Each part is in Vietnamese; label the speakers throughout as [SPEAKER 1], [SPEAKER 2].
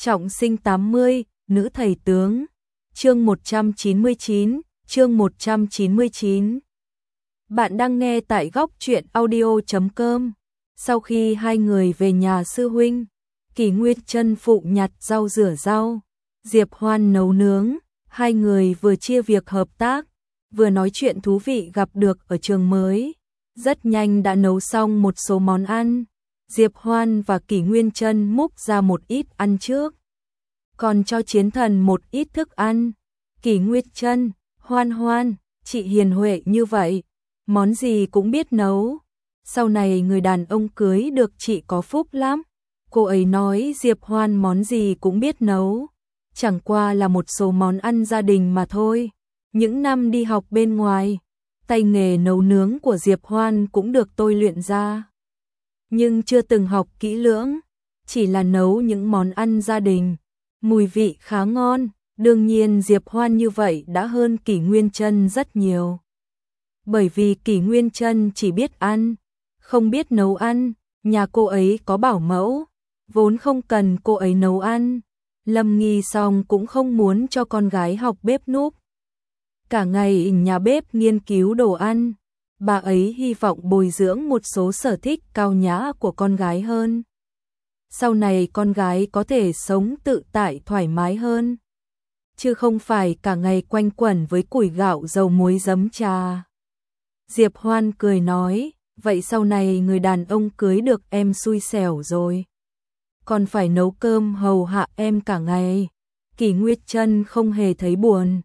[SPEAKER 1] Trọng sinh 80, nữ thầy tướng. Chương 199. Bạn đang nghe tại góc truyện audio.com. Sau khi hai người về nhà sư huynh, Kỳ Nguyệt Chân phụ nhặt rau rửa rau, Diệp Hoan nấu nướng, hai người vừa chia việc hợp tác, vừa nói chuyện thú vị gặp được ở trường mới. Rất nhanh đã nấu xong một số món ăn. Diệp Hoan và Kỳ Nguyên Chân múc ra một ít ăn trước, còn cho Chiến Thần một ít thức ăn. Kỳ Nguyệt Chân, Hoan, chị hiền huệ như vậy, món gì cũng biết nấu. Sau này người đàn ông cưới được chị có phúc lắm. Cô ấy nói Diệp Hoan món gì cũng biết nấu, chẳng qua là một số món ăn gia đình mà thôi. Những năm đi học bên ngoài, tay nghề nấu nướng của Diệp Hoan cũng được tôi luyện ra, nhưng chưa từng học kỹ lưỡng, chỉ là nấu những món ăn gia đình, mùi vị khá ngon. Đương nhiên Diệp Hoan như vậy đã hơn Kỳ Nguyên Chân rất nhiều. Bởi vì Kỳ Nguyên Chân chỉ biết ăn, không biết nấu ăn, nhà cô ấy có bảo mẫu, vốn không cần cô ấy nấu ăn. Lâm Nghi Song cũng không muốn cho con gái học bếp núc, cả ngày nhà bếp nghiên cứu đồ ăn. Bà ấy hy vọng bồi dưỡng một số sở thích cao nhã của con gái hơn. Sau này con gái có thể sống tự tại thoải mái hơn, chứ không phải cả ngày quanh quẩn với củi gạo dầu muối giấm trà. Diệp Hoan cười nói, vậy sau này người đàn ông cưới được em xui xẻo rồi, còn phải nấu cơm hầu hạ em cả ngày. Kỳ Nguyệt Chân không hề thấy buồn.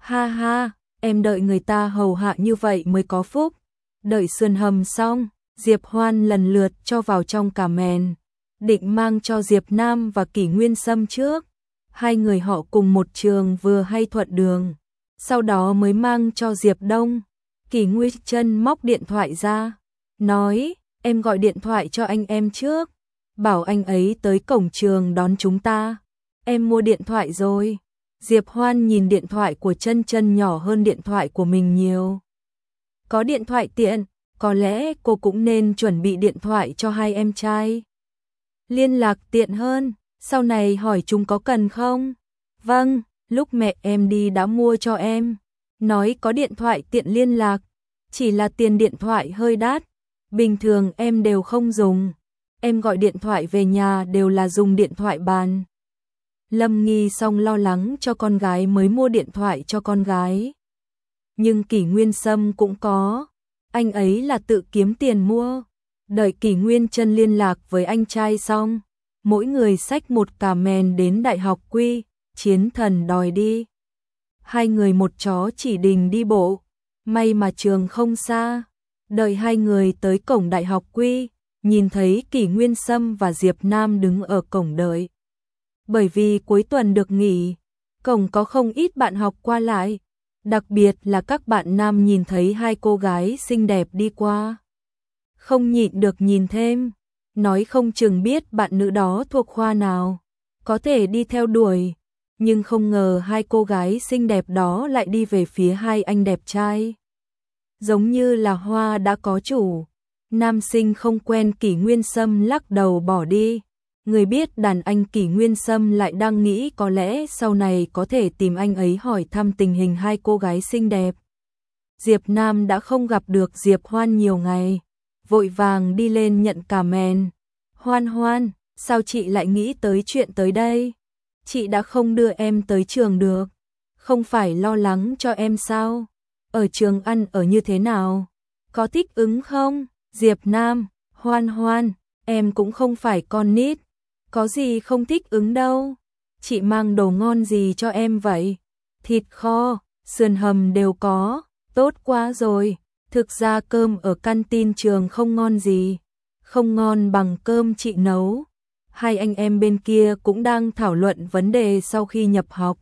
[SPEAKER 1] Ha, em đợi người ta hầu hạ như vậy mới có phúc. Đợi sườn hầm xong, Diệp Hoan lần lượt cho vào trong cà mèn, định mang cho Diệp Nam và Kỳ Nguyên Sâm trước. Hai người họ cùng một trường vừa hay thuận đường, sau đó mới mang cho Diệp Đông. Kỳ Nguyệt Chân móc điện thoại ra, nói, em gọi điện thoại cho anh em trước, bảo anh ấy tới cổng trường đón chúng ta. Em mua điện thoại rồi. Diệp Hoan nhìn điện thoại của Chân Chân nhỏ hơn điện thoại của mình nhiều. Có điện thoại tiện, có lẽ cô cũng nên chuẩn bị điện thoại cho hai em trai. Liên lạc tiện hơn, sau này hỏi chúng có cần không? Vâng, lúc mẹ em đi đã mua cho em. Nói có điện thoại tiện liên lạc, chỉ là tiền điện thoại hơi đắt, bình thường em đều không dùng. Em gọi điện thoại về nhà đều là dùng điện thoại bàn. Lâm Nghi Song lo lắng cho con gái mới mua điện thoại cho con gái. Nhưng Kỳ Nguyên Sâm cũng có, anh ấy là tự kiếm tiền mua. Đợi Kỳ Nguyên Chân liên lạc với anh trai xong, mỗi người xách một cà mèn đến Đại học Quy, Chiến Thần đòi đi. Hai người một chó chỉ đình đi bộ, may mà trường không xa. Đợi hai người tới cổng Đại học Quy, nhìn thấy Kỳ Nguyên Sâm và Diệp Nam đứng ở cổng đợi. Bởi vì cuối tuần được nghỉ, cổng có không ít bạn học qua lại, đặc biệt là các bạn nam nhìn thấy hai cô gái xinh đẹp đi qua, không nhịn được nhìn thêm, nói không chừng biết bạn nữ đó thuộc khoa nào, có thể đi theo đuổi. Nhưng không ngờ hai cô gái xinh đẹp đó lại đi về phía hai anh đẹp trai, giống như là hoa đã có chủ. Nam sinh không quen Kỳ Nguyên Sâm lắc đầu bỏ đi. Người biết đàn anh Kỳ Nguyên Sâm lại đang nghĩ có lẽ sau này có thể tìm anh ấy hỏi thăm tình hình hai cô gái xinh đẹp. Diệp Nam đã không gặp được Diệp Hoan nhiều ngày, vội vàng đi lên nhận cà mèn. Hoan, sao chị lại nghĩ tới chuyện tới đây? Chị đã không đưa em tới trường được, không phải lo lắng cho em sao? Ở trường ăn ở như thế nào? Có thích ứng không? Diệp Nam, Hoan, em cũng không phải con nít, có gì không thích ứng đâu. Chị mang đồ ngon gì cho em vậy? Thịt kho, sườn hầm đều có, tốt quá rồi. Thực ra cơm ở canteen trường không ngon gì, không ngon bằng cơm chị nấu. Hai anh em bên kia cũng đang thảo luận vấn đề sau khi nhập học.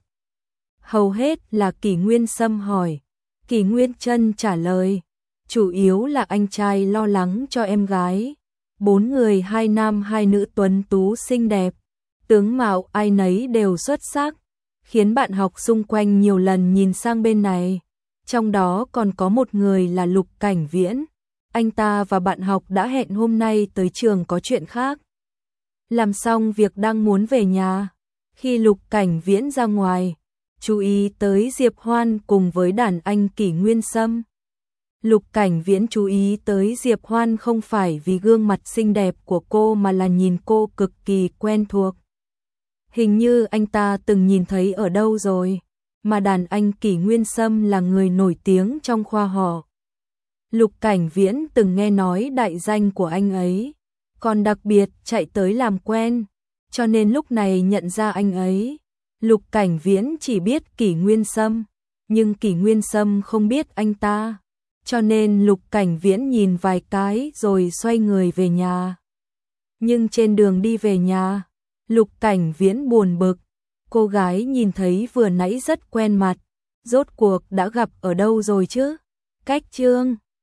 [SPEAKER 1] Hầu hết là Kỳ Nguyên Sâm hỏi, Kỳ Nguyên Chân trả lời. Chủ yếu là anh trai lo lắng cho em gái. 4 người, 2 nam 2 nữ tuấn tú xinh đẹp, tướng mạo ai nấy đều xuất sắc, khiến bạn học xung quanh nhiều lần nhìn sang bên này. Trong đó còn có một người là Lục Cảnh Viễn. Anh ta và bạn học đã hẹn hôm nay tới trường có chuyện khác. Làm xong việc đang muốn về nhà, Khi Lục Cảnh Viễn ra ngoài, chú ý tới Diệp Hoan cùng với đàn anh Kỷ Nguyên Sâm. Lục Cảnh Viễn chú ý tới Diệp Hoan không phải vì gương mặt xinh đẹp của cô mà là nhìn cô cực kỳ quen thuộc. Hình như anh ta từng nhìn thấy ở đâu rồi, mà đàn anh Kỷ Nguyên Sâm là người nổi tiếng trong khoa họ. Lục Cảnh Viễn từng nghe nói đại danh của anh ấy, còn đặc biệt chạy tới làm quen, cho nên lúc này nhận ra anh ấy. Lục Cảnh Viễn chỉ biết Kỷ Nguyên Sâm, nhưng Kỷ Nguyên Sâm không biết anh ta, cho nên Lục Cảnh Viễn nhìn vài cái rồi xoay người về nhà. Nhưng trên đường đi về nhà, Lục Cảnh Viễn buồn bực, cô gái nhìn thấy vừa nãy rất quen mặt, rốt cuộc đã gặp ở đâu rồi chứ? Cách chương